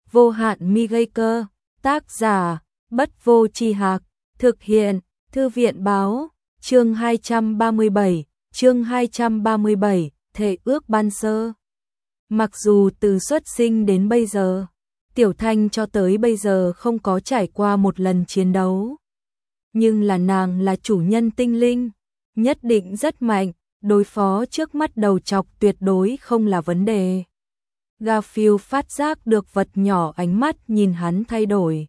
Vô hạn mi gây cơ, tác giả, Bất Vô Tri Hạc, thực hiện, Thư viện báo, chương 237, Thệ ước ban sơ. Mặc dù từ xuất sinh đến bây giờ, Tiểu Thanh cho tới bây giờ không có trải qua một lần chiến đấu. Nhưng là nàng là chủ nhân tinh linh, nhất định rất mạnh, đối phó trước mắt đầu trọc tuyệt đối không là vấn đề. Garfield phát giác được vật nhỏ ánh mắt nhìn hắn thay đổi.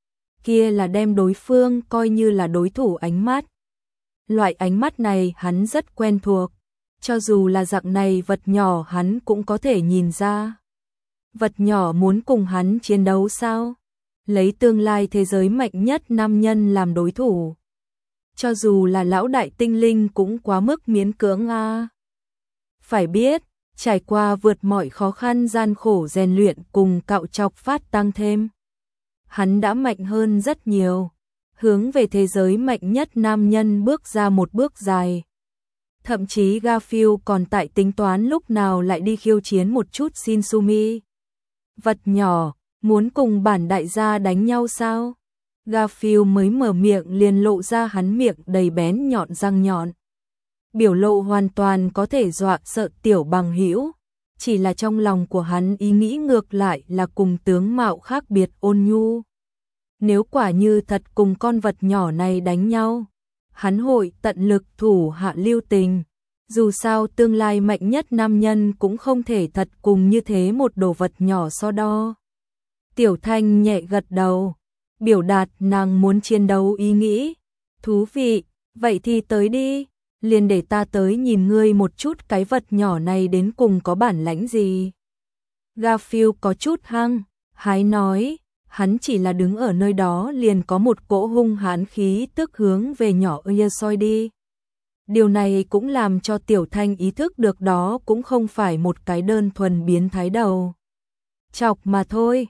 Kia là đem đối phương coi như là đối thủ ánh mắt. Loại ánh mắt này hắn rất quen thuộc, cho dù là dạng này vật nhỏ hắn cũng có thể nhìn ra. Vật nhỏ muốn cùng hắn chiến đấu sao? Lấy tương lai thế giới mạnh nhất nam nhân làm đối thủ. Cho dù là lão đại tinh linh cũng quá mức miễn cưỡng a. Phải biết, trải qua vượt mọi khó khăn gian khổ rèn luyện cùng cạo trọc phát tăng thêm. Hắn đã mạnh hơn rất nhiều, hướng về thế giới mạnh nhất nam nhân bước ra một bước dài. Thậm chí Garfield còn tại tính toán lúc nào lại đi khiêu chiến một chút Shinsumi. Vật nhỏ, muốn cùng bản đại gia đánh nhau sao? Garfield mới mở miệng liền lộ ra hắn miệng đầy bén nhọn răng nhọn. Biểu lộ hoàn toàn có thể dọa sợ tiểu bằng hữu, chỉ là trong lòng của hắn ý nghĩ ngược lại là cùng tướng mạo khác biệt ôn nhu. Nếu quả như thật cùng con vật nhỏ này đánh nhau, hắn hội tận lực thủ hạ lưu tình. Dù sao tương lai mạnh nhất nam nhân cũng không thể thật cùng như thế một đồ vật nhỏ so đo. Tiểu Thanh nhẹ gật đầu, biểu đạt nàng muốn chiến đấu ý nghĩ. Thú vị, vậy thì tới đi, liền để ta tới nhìn ngươi một chút cái vật nhỏ này đến cùng có bản lãnh gì. Garfield có chút hăng, hái nói, hắn chỉ là đứng ở nơi đó liền có một cỗ hung hãn khí tức hướng về nhỏ soi đi. Điều này cũng làm cho Tiểu Thanh ý thức được đó cũng không phải một cái đơn thuần biến thái đầu chọc mà thôi,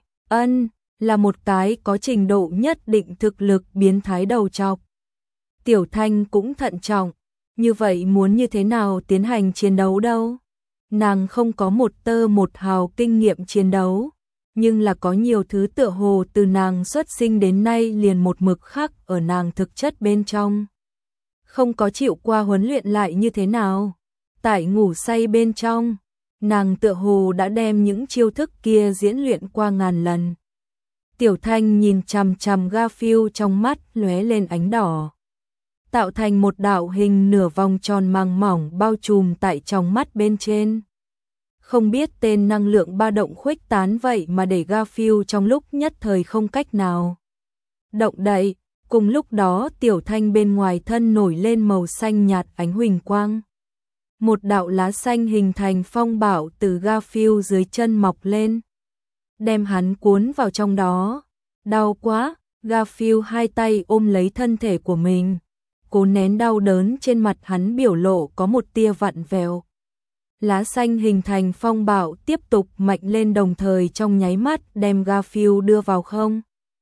là một cái có trình độ nhất định thực lực biến thái đầu chọc. Tiểu Thanh cũng thận trọng, như vậy muốn như thế nào tiến hành chiến đấu đâu? Nàng không có một tơ một hào kinh nghiệm chiến đấu, nhưng là có nhiều thứ tựa hồ từ nàng xuất sinh đến nay liền một mực khắc ở nàng thực chất bên trong. Không có chịu qua huấn luyện lại như thế nào? Tại ngủ say bên trong, nàng tựa hồ đã đem những chiêu thức kia diễn luyện qua ngàn lần. Tiểu Thanh nhìn chằm chằm Garfield trong mắt lóe lên ánh đỏ, tạo thành một đạo hình nửa vòng tròn màng mỏng bao trùm tại trong mắt bên trên. Không biết tên năng lượng ba động khuếch tán vậy mà để Garfield trong lúc nhất thời không cách nào động đậy. Cùng lúc đó Tiểu Thanh bên ngoài thân nổi lên màu xanh nhạt ánh huỳnh quang. Một đạo lá xanh hình thành phong bạo từ Garfield dưới chân mọc lên, đem hắn cuốn vào trong đó. Đau quá, Garfield hai tay ôm lấy thân thể của mình, cố nén đau đớn trên mặt hắn biểu lộ có một tia vặn vẹo. Lá xanh hình thành phong bạo tiếp tục mạnh lên đồng thời trong nháy mắt đem Garfield đưa vào không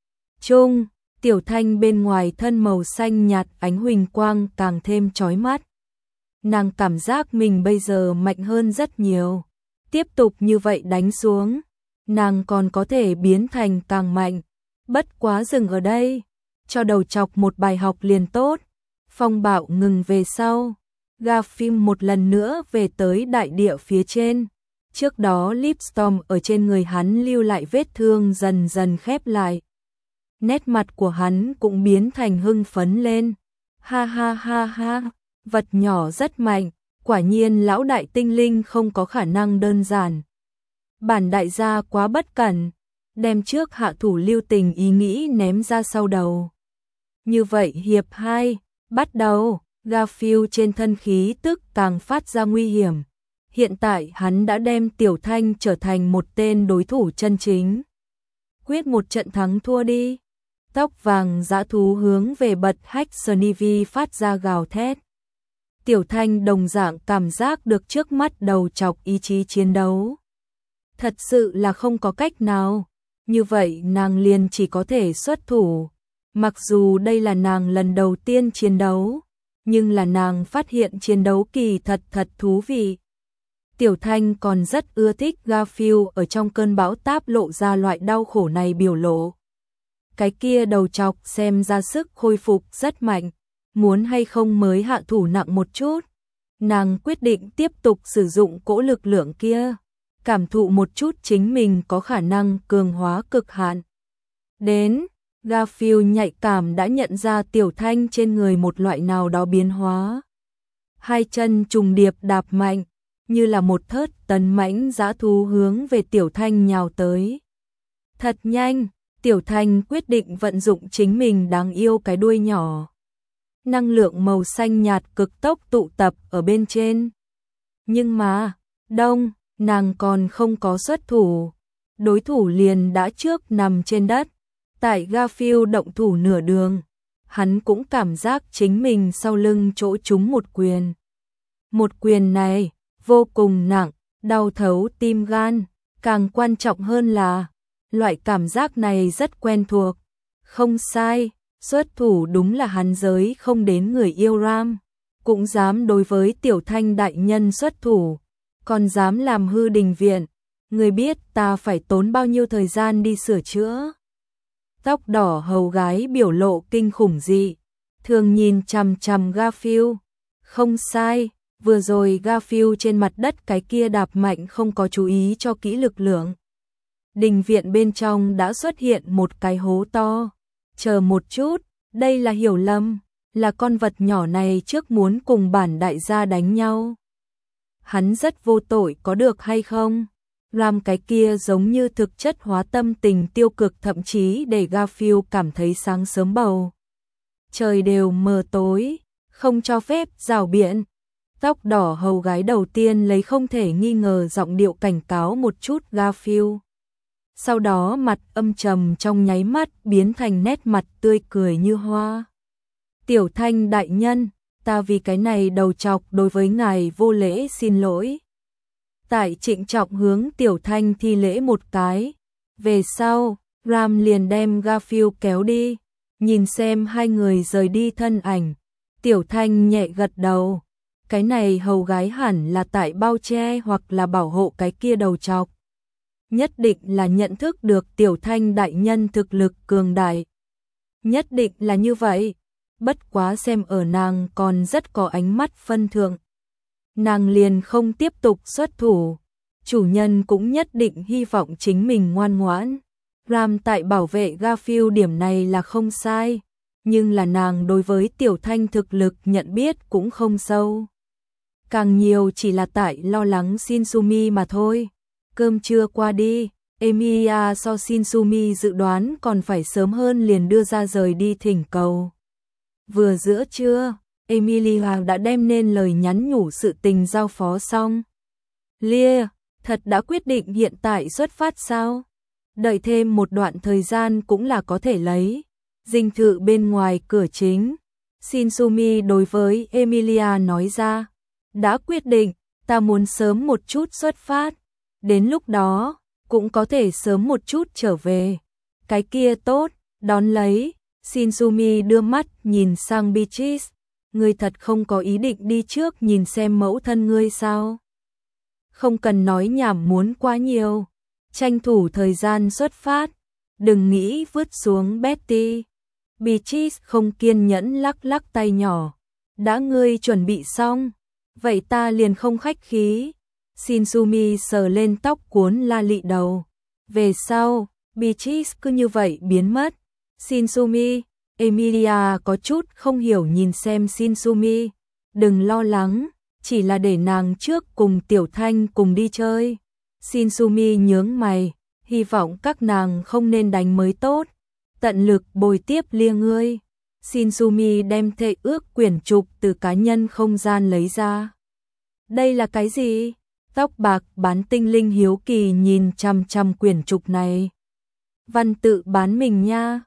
trung. Tiểu Thanh bên ngoài thân màu xanh nhạt ánh huỳnh quang càng thêm chói mắt. Nàng cảm giác mình bây giờ mạnh hơn rất nhiều. Tiếp tục như vậy đánh xuống, nàng còn có thể biến thành càng mạnh. Bất quá dừng ở đây, cho đầu chọc một bài học liền tốt. Phong bạo ngừng về sau, Garfield một lần nữa về tới đại địa phía trên. Trước đó Lipstorm ở trên người hắn lưu lại vết thương dần dần khép lại. Nét mặt của hắn cũng biến thành hưng phấn lên. Ha ha ha ha, vật nhỏ rất mạnh, quả nhiên lão đại tinh linh không có khả năng đơn giản. Bản đại gia quá bất cẩn, đem trước hạ thủ lưu tình ý nghĩ ném ra sau đầu. Như vậy hiệp 2, bắt đầu. Garfield trên thân khí tức càng phát ra nguy hiểm. Hiện tại hắn đã đem Tiểu Thanh trở thành một tên đối thủ chân chính. Quyết một trận thắng thua đi. Tóc vàng dã thú hướng về bật hách Snivi phát ra gào thét. Tiểu Thanh đồng dạng cảm giác được trước mắt đầu chọc ý chí chiến đấu. Thật sự là không có cách nào. Như vậy nàng liền chỉ có thể xuất thủ. Mặc dù đây là nàng lần đầu tiên chiến đấu, nhưng là nàng phát hiện chiến đấu kỳ thật thú vị. Tiểu Thanh còn rất ưa thích Garfield ở trong cơn bão táp lộ ra loại đau khổ này biểu lộ. Cái kia đầu trọc xem ra sức khôi phục rất mạnh, muốn hay không mới hạ thủ nặng một chút. Nàng quyết định tiếp tục sử dụng cỗ lực lượng kia, cảm thụ một chút chính mình có khả năng cường hóa cực hạn. Đến, Garfield nhạy cảm đã nhận ra Tiểu Thanh trên người một loại nào đó biến hóa. Hai chân trùng điệp đạp mạnh, như là một thớt tấn mãnh dã thú hướng về Tiểu Thanh nhào tới. Thật nhanh, Tiểu Thanh quyết định vận dụng chính mình đáng yêu cái đuôi nhỏ. Năng lượng màu xanh nhạt cực tốc tụ tập ở bên trên. Nhưng mà, đông, nàng còn không có xuất thủ. Đối thủ liền đã trước nằm trên đất. Tại Garfield động thủ nửa đường, hắn cũng cảm giác chính mình sau lưng chỗ trúng một quyền. Một quyền này, vô cùng nặng, đau thấu tim gan. Càng quan trọng hơn là, loại cảm giác này rất quen thuộc. Không sai, xuất thủ đúng là hắn giới không đến người yêu Ram. Cũng dám đối với Tiểu Thanh đại nhân xuất thủ, còn dám làm hư đình viện. Người biết ta phải tốn bao nhiêu thời gian đi sửa chữa. Tóc đỏ hầu gái biểu lộ kinh khủng dị, thường nhìn chằm chằm Garfield. Không sai, vừa rồi Garfield trên mặt đất cái kia đạp mạnh không có chú ý cho kỹ lực lượng. Đình viện bên trong đã xuất hiện một cái hố to. Chờ một chút, đây là hiểu lầm, là con vật nhỏ này trước muốn cùng bản đại gia đánh nhau. Hắn rất vô tội có được hay không? Làm cái kia giống như thực chất hóa tâm tình tiêu cực, thậm chí để Garfield cảm thấy sáng sớm bầu. Trời đều mờ tối, không cho phép rào biện. Tóc đỏ hầu gái đầu tiên lấy không thể nghi ngờ giọng điệu cảnh cáo một chút Garfield. Sau đó mặt âm trầm trong nháy mắt biến thành nét mặt tươi cười như hoa. Tiểu Thanh đại nhân, ta vì cái này đầu trọc đối với ngài vô lễ xin lỗi. Tại trịnh trọng hướng Tiểu Thanh thi lễ một cái. Về sau, Ram liền đem Garfield kéo đi. Nhìn xem hai người rời đi thân ảnh. Tiểu Thanh nhẹ gật đầu. Cái này hầu gái hẳn là tại bao che hoặc là bảo hộ cái kia đầu trọc. Nhất định là nhận thức được Tiểu Thanh đại nhân thực lực cường đại. Nhất định là như vậy. Bất quá xem ở nàng còn rất có ánh mắt phân thượng. Nàng liền không tiếp tục xuất thủ. Chủ nhân cũng nhất định hy vọng chính mình ngoan ngoãn. Ram tại bảo vệ Garfield điểm này là không sai. Nhưng là nàng đối với Tiểu Thanh thực lực nhận biết cũng không sâu. Càng nhiều chỉ là tại lo lắng Shinsumi mà thôi. Cơm trưa qua đi, Emilia so Shinsumi dự đoán còn phải sớm hơn liền đưa ra rời đi thỉnh cầu. Vừa giữa trưa, Emilia đã đem nên lời nhắn nhủ sự tình giao phó xong. Lia, thật đã quyết định hiện tại xuất phát sao? Đợi thêm một đoạn thời gian cũng là có thể lấy. Dinh thự bên ngoài cửa chính, Shinsumi đối với Emilia nói ra. Đã quyết định, ta muốn sớm một chút xuất phát. Đến lúc đó, cũng có thể sớm một chút trở về. Cái kia tốt, đón lấy. Shinsumi đưa mắt nhìn sang Beatrice. Ngươi thật không có ý định đi trước nhìn xem mẫu thân ngươi sao? Không cần nói nhảm muốn quá nhiều. Tranh thủ thời gian xuất phát. Đừng nghĩ vứt xuống Betty. Beatrice không kiên nhẫn lắc lắc tay nhỏ. Đã ngươi chuẩn bị xong, vậy ta liền không khách khí. Shinsumi sờ lên tóc cuốn la lị đầu. Về sau, Beatrice cứ như vậy biến mất. Shinsumi, Emilia có chút không hiểu nhìn xem Shinsumi. Đừng lo lắng, chỉ là để nàng trước cùng Tiểu Thanh cùng đi chơi. Shinsumi nhướng mày, hy vọng các nàng không nên đánh mới tốt. Tận lực bồi tiếp Lia ngươi. Shinsumi đem thệ ước quyển trục từ cá nhân không gian lấy ra. Đây là cái gì? Tóc bạc bán tinh linh hiếu kỳ nhìn chằm chằm quyển trục này. Văn tự bán mình nha.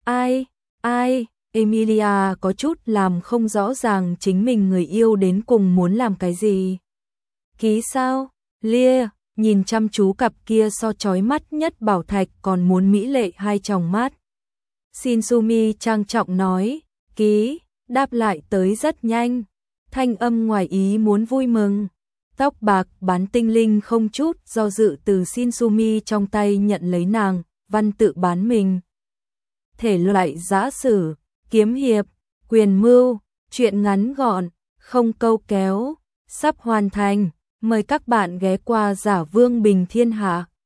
Ai, Emilia có chút làm không rõ ràng chính mình người yêu đến cùng muốn làm cái gì. Ký sao? Lia, nhìn chăm chú cặp kia so chói mắt nhất bảo thạch còn muốn mỹ lệ hai tròng mắt. Shinsumi trang trọng nói, ký, đáp lại tới rất nhanh. Thanh âm ngoài ý muốn vui mừng. tóc bạc bán tinh linh không chút do dự từ Shinsumi trong tay nhận lấy nàng, văn tự bán mình. Thể loại giã sử, kiếm hiệp, quyền mưu, truyện ngắn gọn, không câu kéo, sắp hoàn thành. Mời các bạn ghé qua Giả Vương Bình Thiên Hạ.